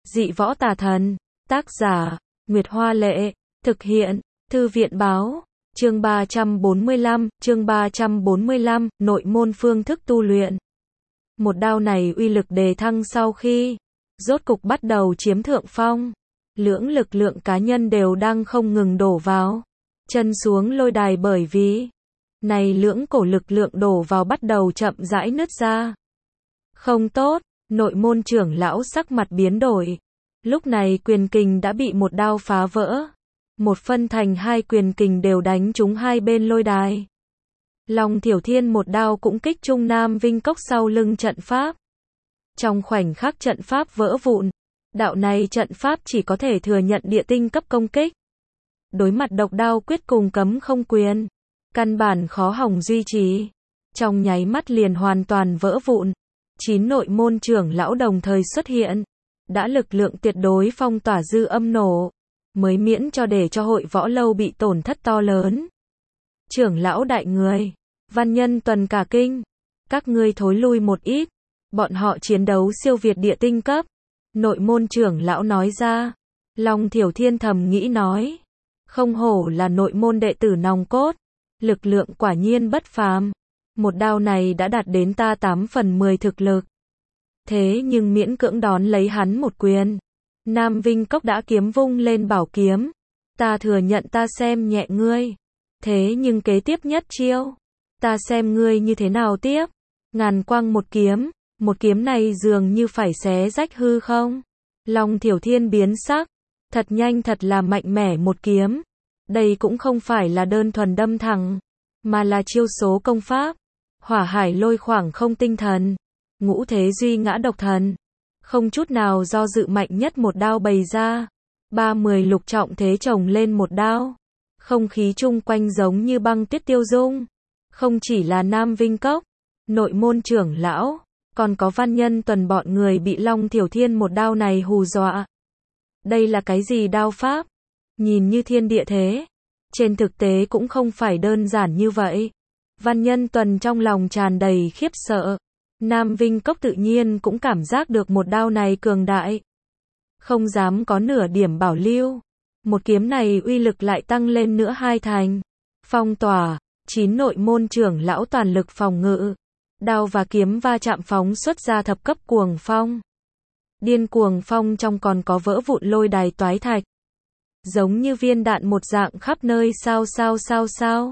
Dị võ tà thần. Tác giả, Nguyệt Hoa Lệ. Thực hiện, Thư viện Báo. Chương 345, nội môn phương thức tu luyện. Một đao này uy lực đề thăng sau khi rốt cục bắt đầu chiếm thượng phong. Lưỡng lực lượng cá nhân đều đang không ngừng đổ vào chân xuống lôi đài, bởi vì này lưỡng cổ lực lượng đổ vào bắt đầu chậm rãi nứt ra. Không tốt, nội môn trưởng lão sắc mặt biến đổi. Lúc này quyền kình đã bị một đao phá vỡ. Một phân thành hai, quyền kình đều đánh trúng hai bên lôi đài. Long Thiểu Thiên một đao cũng kích trung Nam Vinh Cốc sau lưng trận pháp. Trong khoảnh khắc trận pháp vỡ vụn, đạo này trận pháp chỉ có thể thừa nhận địa tinh cấp công kích. Đối mặt độc đao quyết cùng cấm không quyền, căn bản khó hỏng duy trì. Trong nháy mắt liền hoàn toàn vỡ vụn. 9 nội môn trưởng lão đồng thời xuất hiện, đã lực lượng tuyệt đối phong tỏa dư âm nổ, mới miễn cho để cho hội võ lâu bị tổn thất to lớn. Trưởng lão đại người, Văn Nhân Tuần cả kinh, các ngươi thối lui một ít, bọn họ chiến đấu siêu việt địa tinh cấp. Nội môn trưởng lão nói ra. Long Thiểu Thiên thầm nghĩ nói, không hổ là nội môn đệ tử nòng cốt, lực lượng quả nhiên bất phàm. Một đao này đã đạt đến ta 8 phần 10 thực lực. Thế nhưng miễn cưỡng đón lấy hắn một quyền. Nam Vinh Cốc đã kiếm vung lên bảo kiếm. Ta thừa nhận ta xem nhẹ ngươi. Thế nhưng kế tiếp nhất chiêu, ta xem ngươi như thế nào tiếp. Ngàn quang một kiếm này dường như phải xé rách hư không. Long Thiểu Thiên biến sắc, thật nhanh thật là mạnh mẽ một kiếm. Đây cũng không phải là đơn thuần đâm thẳng, mà là chiêu số công pháp. Hỏa hải lôi khoảng không tinh thần, ngũ thế duy ngã độc thần. Không chút nào do dự mạnh nhất một đao bày ra. 30 lục trọng thế chồng lên một đao. Không khí chung quanh giống như băng tuyết tiêu dung. Không chỉ là Nam Vinh Cốc, nội môn trưởng lão, còn có Văn Nhân Tuần bọn người bị Long Thiểu Thiên một đao này hù dọa. Đây là cái gì đao pháp? Nhìn như thiên địa thế, trên thực tế cũng không phải đơn giản như vậy. Văn Nhân Tuần trong lòng tràn đầy khiếp sợ. Nam Vinh Cốc tự nhiên cũng cảm giác được một đao này cường đại, không dám có nửa điểm bảo lưu. Một kiếm này uy lực lại tăng lên nữa 2 thành. Phong tỏa, 9 nội môn trưởng lão toàn lực phòng ngự. Đao và kiếm va chạm phóng xuất ra thập cấp cuồng phong. Điên cuồng phong trong còn có vỡ vụn lôi đài toái thạch. Giống như viên đạn một dạng khắp nơi sao.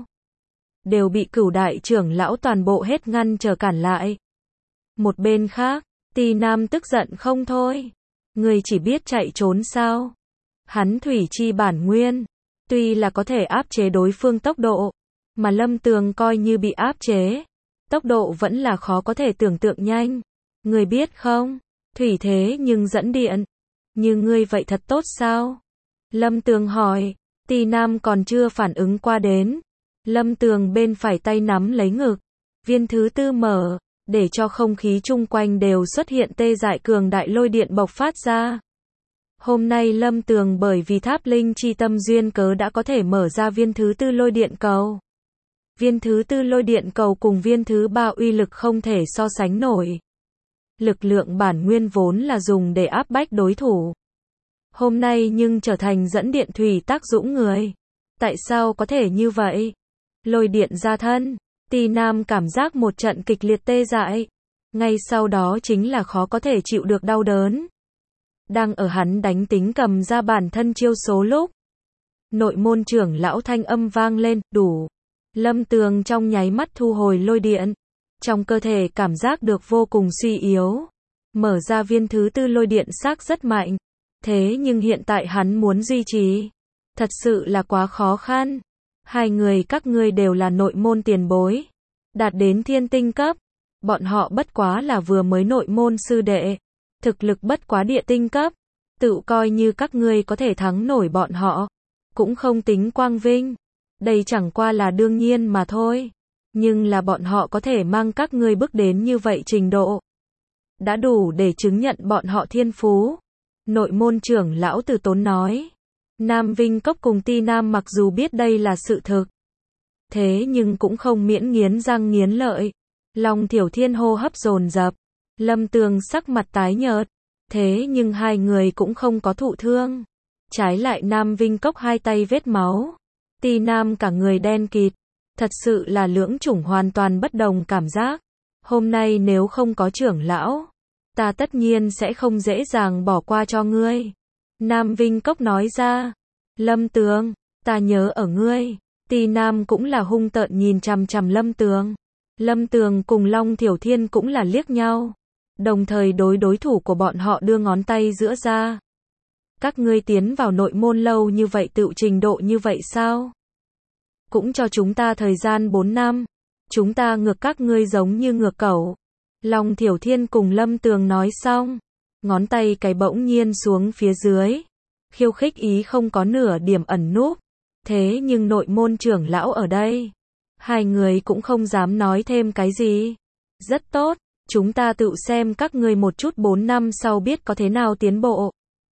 Đều bị Cửu đại trưởng lão toàn bộ hết ngăn trở cản lại. Một bên khác, Ti Nam tức giận không thôi. Người chỉ biết chạy trốn sao? Hắn thủy chi bản nguyên, tuy là có thể áp chế đối phương tốc độ, mà Lâm Tường coi như bị áp chế, tốc độ vẫn là khó có thể tưởng tượng nhanh. Người biết không, thủy thế nhưng dẫn điện, như ngươi vậy thật tốt sao? Lâm Tường hỏi. Ti Nam còn chưa phản ứng qua đến. Lâm Tường bên phải tay nắm lấy ngực, viên thứ tư mở, để cho không khí chung quanh đều xuất hiện tê dại cường đại lôi điện bộc phát ra. Hôm nay Lâm Tường bởi vì tháp linh chi tâm duyên cớ đã có thể mở ra viên thứ tư lôi điện cầu. Viên thứ tư lôi điện cầu cùng viên thứ ba uy lực không thể so sánh nổi. Lực lượng bản nguyên vốn là dùng để áp bách đối thủ. Hôm nay nhưng trở thành dẫn điện thủy tác dũng người. Tại sao có thể như vậy? Lôi điện ra thân. Ti Nam cảm giác một trận kịch liệt tê dại. Ngay sau đó chính là khó có thể chịu được đau đớn. Đang ở hắn đánh tính cầm ra bản thân chiêu số lúc, nội môn trưởng lão thanh âm vang lên, đủ. Lâm Tường trong nháy mắt thu hồi lôi điện. Trong cơ thể cảm giác được vô cùng suy yếu. Mở ra viên thứ tư lôi điện xác rất mạnh. Thế nhưng hiện tại hắn muốn duy trì, thật sự là quá khó khăn. Hai người các ngươi đều là nội môn tiền bối, đạt đến thiên tinh cấp. Bọn họ bất quá là vừa mới nội môn sư đệ, thực lực bất quá địa tinh cấp. Tự coi như các ngươi có thể thắng nổi bọn họ, cũng không tính quang vinh. Đây chẳng qua là đương nhiên mà thôi. Nhưng là bọn họ có thể mang các ngươi bước đến như vậy trình độ, đã đủ để chứng nhận bọn họ thiên phú. Nội môn trưởng lão Từ Tốn nói. Nam Vinh Cốc cùng Ti Nam mặc dù biết đây là sự thực, thế nhưng cũng không miễn nghiến răng nghiến lợi. Long Thiểu Thiên hô hấp dồn dập. Lâm Tường sắc mặt tái nhợt. Thế nhưng hai người cũng không có thụ thương. Trái lại Nam Vinh Cốc hai tay vết máu. Ti Nam cả người đen kịt. Thật sự là lưỡng chủng hoàn toàn bất đồng cảm giác. Hôm nay nếu không có trưởng lão, ta tất nhiên sẽ không dễ dàng bỏ qua cho ngươi. Nam Vinh Cốc nói ra. Lâm Tường, ta nhớ ở ngươi. Ti Nam cũng là hung tợn nhìn chằm chằm Lâm Tường. Lâm Tường cùng Long Thiểu Thiên cũng là liếc nhau. Đồng thời đối thủ của bọn họ đưa ngón tay giữa ra. Các ngươi tiến vào nội môn lâu như vậy tự trình độ như vậy sao? Cũng cho chúng ta thời gian 4 năm. Chúng ta ngược các ngươi giống như ngược cẩu. Long Thiểu Thiên cùng Lâm Tường nói xong. Ngón tay cái bỗng nhiên xuống phía dưới. Khiêu khích ý không có nửa điểm ẩn núp. Thế nhưng nội môn trưởng lão ở đây. Hai người cũng không dám nói thêm cái gì. Rất tốt, chúng ta tự xem các ngươi một chút 4 năm sau biết có thế nào tiến bộ.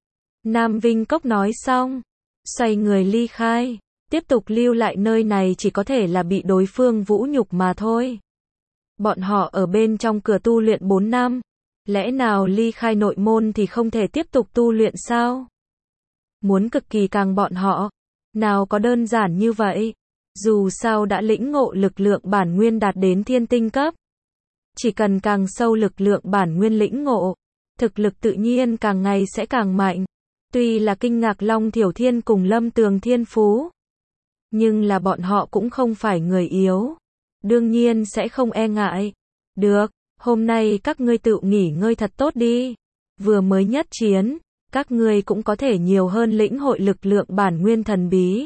Nam Vinh Cốc nói xong. Xoay người ly khai. Tiếp tục lưu lại nơi này chỉ có thể là bị đối phương vũ nhục mà thôi. Bọn họ ở bên trong cửa tu luyện 4 năm. Lẽ nào ly khai nội môn thì không thể tiếp tục tu luyện sao? Muốn cực kỳ càng bọn họ. Nào có đơn giản như vậy. Dù sao đã lĩnh ngộ lực lượng bản nguyên đạt đến thiên tinh cấp. Chỉ cần càng sâu lực lượng bản nguyên lĩnh ngộ, thực lực tự nhiên càng ngày sẽ càng mạnh. Tuy là kinh ngạc Long Thiểu Thiên cùng Lâm Tường thiên phú, nhưng là bọn họ cũng không phải người yếu. Đương nhiên sẽ không e ngại. Được, hôm nay các ngươi tự nghỉ ngơi thật tốt đi. Vừa mới nhất chiến, các ngươi cũng có thể nhiều hơn lĩnh hội lực lượng bản nguyên thần bí.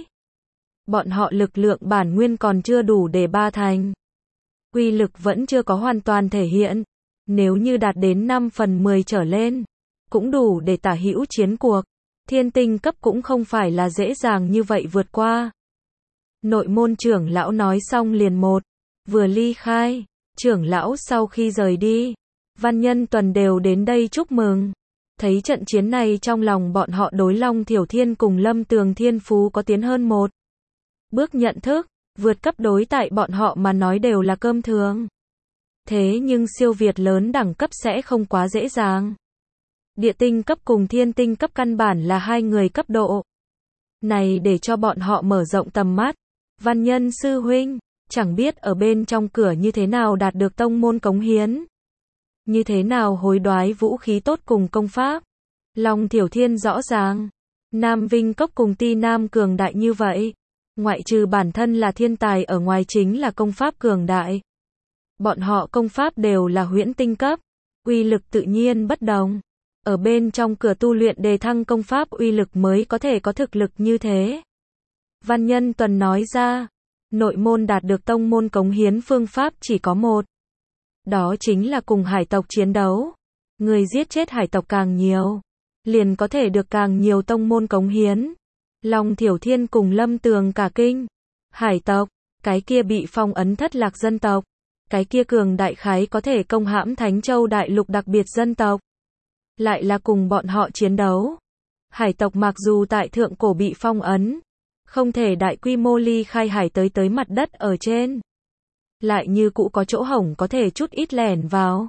Bọn họ lực lượng bản nguyên còn chưa đủ để 3 thành. Uy lực vẫn chưa có hoàn toàn thể hiện. Nếu như đạt đến 5/10 trở lên, cũng đủ để tả hữu chiến cuộc. Thiên tinh cấp cũng không phải là dễ dàng như vậy vượt qua. Nội môn trưởng lão nói xong liền vừa ly khai. Trưởng lão sau khi rời đi, Văn Nhân Tuần đều đến đây chúc mừng. Thấy trận chiến này trong lòng bọn họ đối Long Thiểu Thiên cùng Lâm Tường thiên phú có tiến hơn một bước nhận thức, vượt cấp đối tại bọn họ mà nói đều là cơm thường. Thế nhưng siêu việt lớn đẳng cấp sẽ không quá dễ dàng. Địa tinh cấp cùng thiên tinh cấp căn bản là hai người cấp độ. Này để cho bọn họ mở rộng tầm mắt. Văn Nhân sư huynh, chẳng biết ở bên trong cửa như thế nào đạt được tông môn cống hiến. Như thế nào hối đoái vũ khí tốt cùng công pháp. Long Thiểu Thiên rõ ràng. Nam Vinh Cốc cùng Ti Nam cường đại như vậy. Ngoại trừ bản thân là thiên tài ở ngoài chính là công pháp cường đại. Bọn họ công pháp đều là huyễn tinh cấp. Uy lực tự nhiên bất đồng. Ở bên trong cửa tu luyện đề thăng công pháp uy lực mới có thể có thực lực như thế. Văn Nhân Tuần nói ra. Nội môn đạt được tông môn cống hiến phương pháp chỉ có một. Đó chính là cùng hải tộc chiến đấu. Người giết chết hải tộc càng nhiều, liền có thể được càng nhiều tông môn cống hiến. Long Thiểu Thiên cùng Lâm Tường cả kinh. Hải tộc, cái kia bị phong ấn thất lạc dân tộc. Cái kia cường đại khái có thể công hãm Thánh Châu đại lục đặc biệt dân tộc. Lại là cùng bọn họ chiến đấu. Hải tộc mặc dù tại thượng cổ bị phong ấn, không thể đại quy mô ly khai hải tới mặt đất ở trên. Lại như cũ có chỗ hổng có thể chút ít lẻn vào.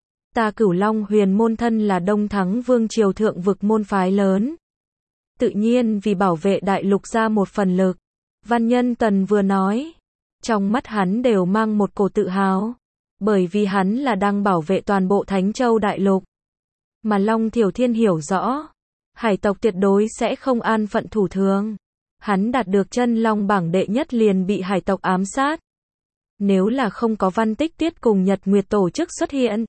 Ta Cửu Long Huyền môn thân là Đông Thắng Vương triều thượng vực môn phái lớn. Tự nhiên vì bảo vệ đại lục ra một phần lực. Văn Nhân Tần vừa nói. Trong mắt hắn đều mang một cổ tự hào. Bởi vì hắn là đang bảo vệ toàn bộ Thánh Châu đại lục. Mà Long Thiểu Thiên hiểu rõ. Hải tộc tuyệt đối sẽ không an phận thủ thường. Hắn đạt được chân long bảng đệ nhất liền bị hải tộc ám sát. Nếu là không có Văn Tích Tuyết cùng Nhật Nguyệt tổ chức xuất hiện,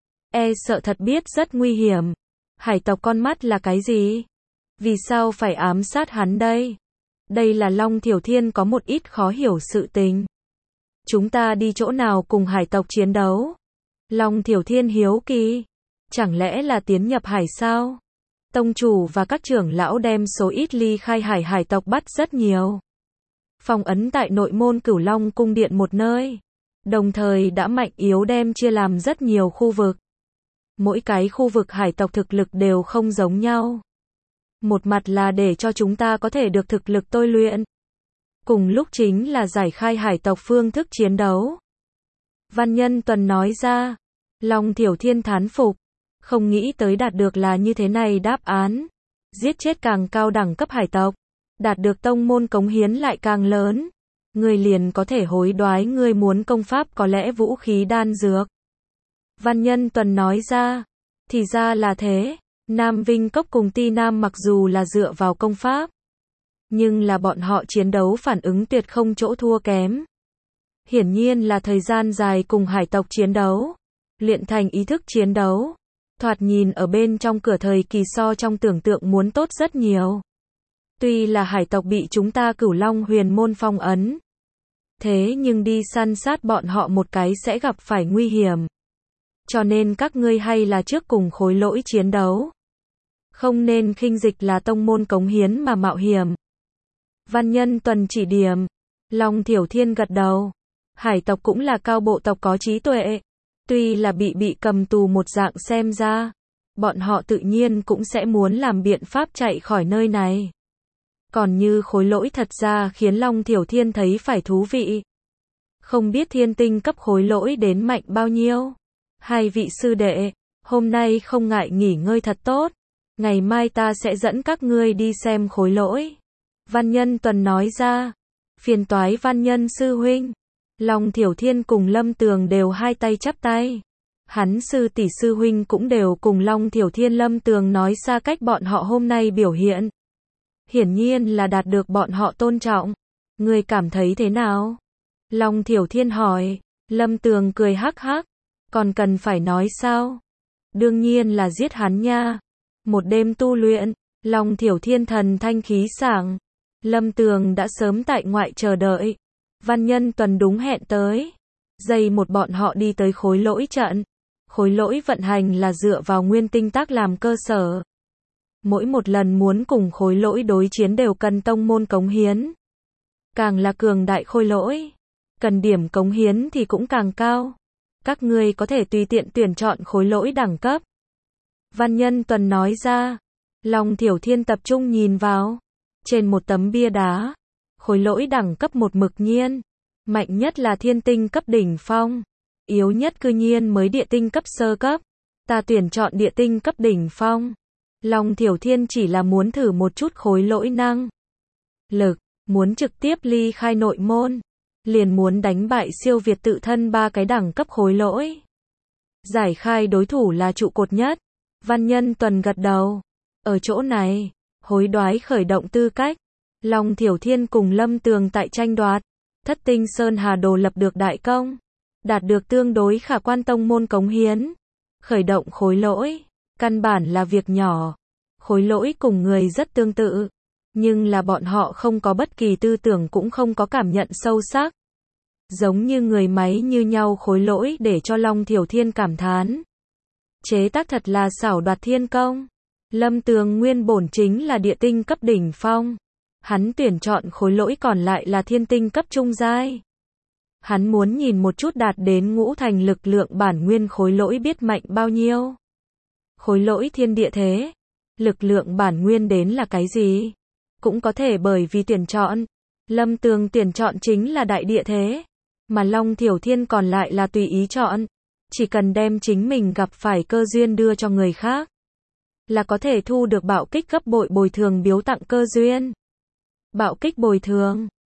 e sợ thật biết rất nguy hiểm. Hải tộc con mắt là cái gì? Vì sao phải ám sát hắn đây? Đây là Long Thiểu Thiên có một ít khó hiểu sự tình. Chúng ta đi chỗ nào cùng hải tộc chiến đấu? Long Thiểu Thiên hiếu kỳ. Chẳng lẽ là tiến nhập hải sao? Tông chủ và các trưởng lão đem số ít ly khai hải tộc bắt rất nhiều. Phong ấn tại nội môn Cửu Long cung điện một nơi. Đồng thời đã mạnh yếu đem chia làm rất nhiều khu vực. Mỗi cái khu vực hải tộc thực lực đều không giống nhau. Một mặt là để cho chúng ta có thể được thực lực tôi luyện. Cùng lúc chính là giải khai hải tộc phương thức chiến đấu. Văn Nhân Tuần nói ra. Long Thiểu Thiên thán phục. Không nghĩ tới đạt được là như thế này đáp án. Giết chết càng cao đẳng cấp hải tộc, đạt được tông môn cống hiến lại càng lớn. Ngươi liền có thể hối đoái ngươi muốn công pháp có lẽ vũ khí đan dược. Văn Nhân Tuần nói ra. Thì ra là thế. Nam Vinh Cốc cùng Ti Nam mặc dù là dựa vào công pháp, nhưng là bọn họ chiến đấu phản ứng tuyệt không chỗ thua kém. Hiển nhiên là thời gian dài cùng hải tộc chiến đấu, luyện thành ý thức chiến đấu. Thoạt nhìn ở bên trong cửa thời kỳ so trong tưởng tượng muốn tốt rất nhiều. Tuy là hải tộc bị chúng ta Cửu Long Huyền Môn phong ấn, thế nhưng đi săn sát bọn họ một cái sẽ gặp phải nguy hiểm. Cho nên các ngươi hay là trước cùng Khối Lỗi chiến đấu. Không nên khinh dịch là tông môn cống hiến mà mạo hiểm. Văn Nhân Tuần chỉ điểm. Long Thiểu Thiên gật đầu. Hải tộc cũng là cao bộ tộc có trí tuệ. Tuy là bị cầm tù một dạng xem ra, bọn họ tự nhiên cũng sẽ muốn làm biện pháp chạy khỏi nơi này. Còn như Khối Lỗi thật ra khiến Long Thiểu Thiên thấy phải thú vị. Không biết thiên tinh cấp Khối Lỗi đến mạnh bao nhiêu. Hai vị sư đệ, hôm nay không ngại nghỉ ngơi thật tốt. Ngày mai ta sẽ dẫn các ngươi đi xem Khối Lỗi. Văn Nhân Tuần nói ra. Phiền toái Văn Nhân sư huynh. Long Thiểu Thiên cùng Lâm Tường đều hai tay chắp tay. Hắn sư tỷ sư huynh cũng đều cùng Long Thiểu Thiên Lâm Tường nói xa cách bọn họ hôm nay biểu hiện. Hiển nhiên là đạt được bọn họ tôn trọng. Ngươi cảm thấy thế nào? Long Thiểu Thiên hỏi. Lâm Tường cười hắc hắc. Còn cần phải nói sao? Đương nhiên là giết hắn nha. Một đêm tu luyện, Long Thiểu Thiên thần thanh khí sảng. Lâm Tường đã sớm tại ngoại chờ đợi. Văn Nhân Tuần đúng hẹn tới. Giây một bọn họ đi tới Khối Lỗi trận. Khối Lỗi vận hành là dựa vào nguyên tinh tác làm cơ sở. Mỗi một lần muốn cùng Khối Lỗi đối chiến đều cần tông môn cống hiến. Càng là cường đại Khối Lỗi, cần điểm cống hiến thì cũng càng cao. Các ngươi có thể tùy tiện tuyển chọn Khối Lỗi đẳng cấp. Văn Nhân Tuần nói ra. Long Thiểu Thiên tập trung nhìn vào. Trên một tấm bia đá, Khối Lỗi đẳng cấp một mực nhiên. Mạnh nhất là thiên tinh cấp đỉnh phong. Yếu nhất cư nhiên mới địa tinh cấp sơ cấp. Ta tuyển chọn địa tinh cấp đỉnh phong. Long Thiểu Thiên chỉ là muốn thử một chút Khối Lỗi năng lực, muốn trực tiếp ly khai nội môn. Liền muốn đánh bại siêu việt tự thân 3 cái đẳng cấp Khối Lỗi. Giải khai đối thủ là trụ cột nhất. Văn Nhân Tuần gật đầu. Ở chỗ này, hối đoái khởi động tư cách. Long Thiểu Thiên cùng Lâm Tường tại tranh đoạt. Thất Tinh Sơn Hà Đồ lập được đại công. Đạt được tương đối khả quan tông môn cống hiến. Khởi động Khối Lỗi. Căn bản là việc nhỏ. Khối Lỗi cùng người rất tương tự. Nhưng là bọn họ không có bất kỳ tư tưởng cũng không có cảm nhận sâu sắc. Giống như người máy như nhau Khối Lỗi để cho Long Thiểu Thiên cảm thán. Chế tác thật là xảo đoạt thiên công. Lâm Tường nguyên bổn chính là địa tinh cấp đỉnh phong. Hắn tuyển chọn Khối Lỗi còn lại là thiên tinh cấp trung giai. Hắn muốn nhìn một chút đạt đến ngũ thành lực lượng bản nguyên Khối Lỗi biết mạnh bao nhiêu. Khối Lỗi thiên địa thế. Lực lượng bản nguyên đến là cái gì? Cũng có thể bởi vì tuyển chọn. Lâm Tường tuyển chọn chính là đại địa thế. Mà Long Thiểu Thiên còn lại là tùy ý chọn. Chỉ cần đem chính mình gặp phải cơ duyên đưa cho người khác, là có thể thu được bạo kích gấp bội bồi thường biếu tặng cơ duyên. Bạo kích bồi thường.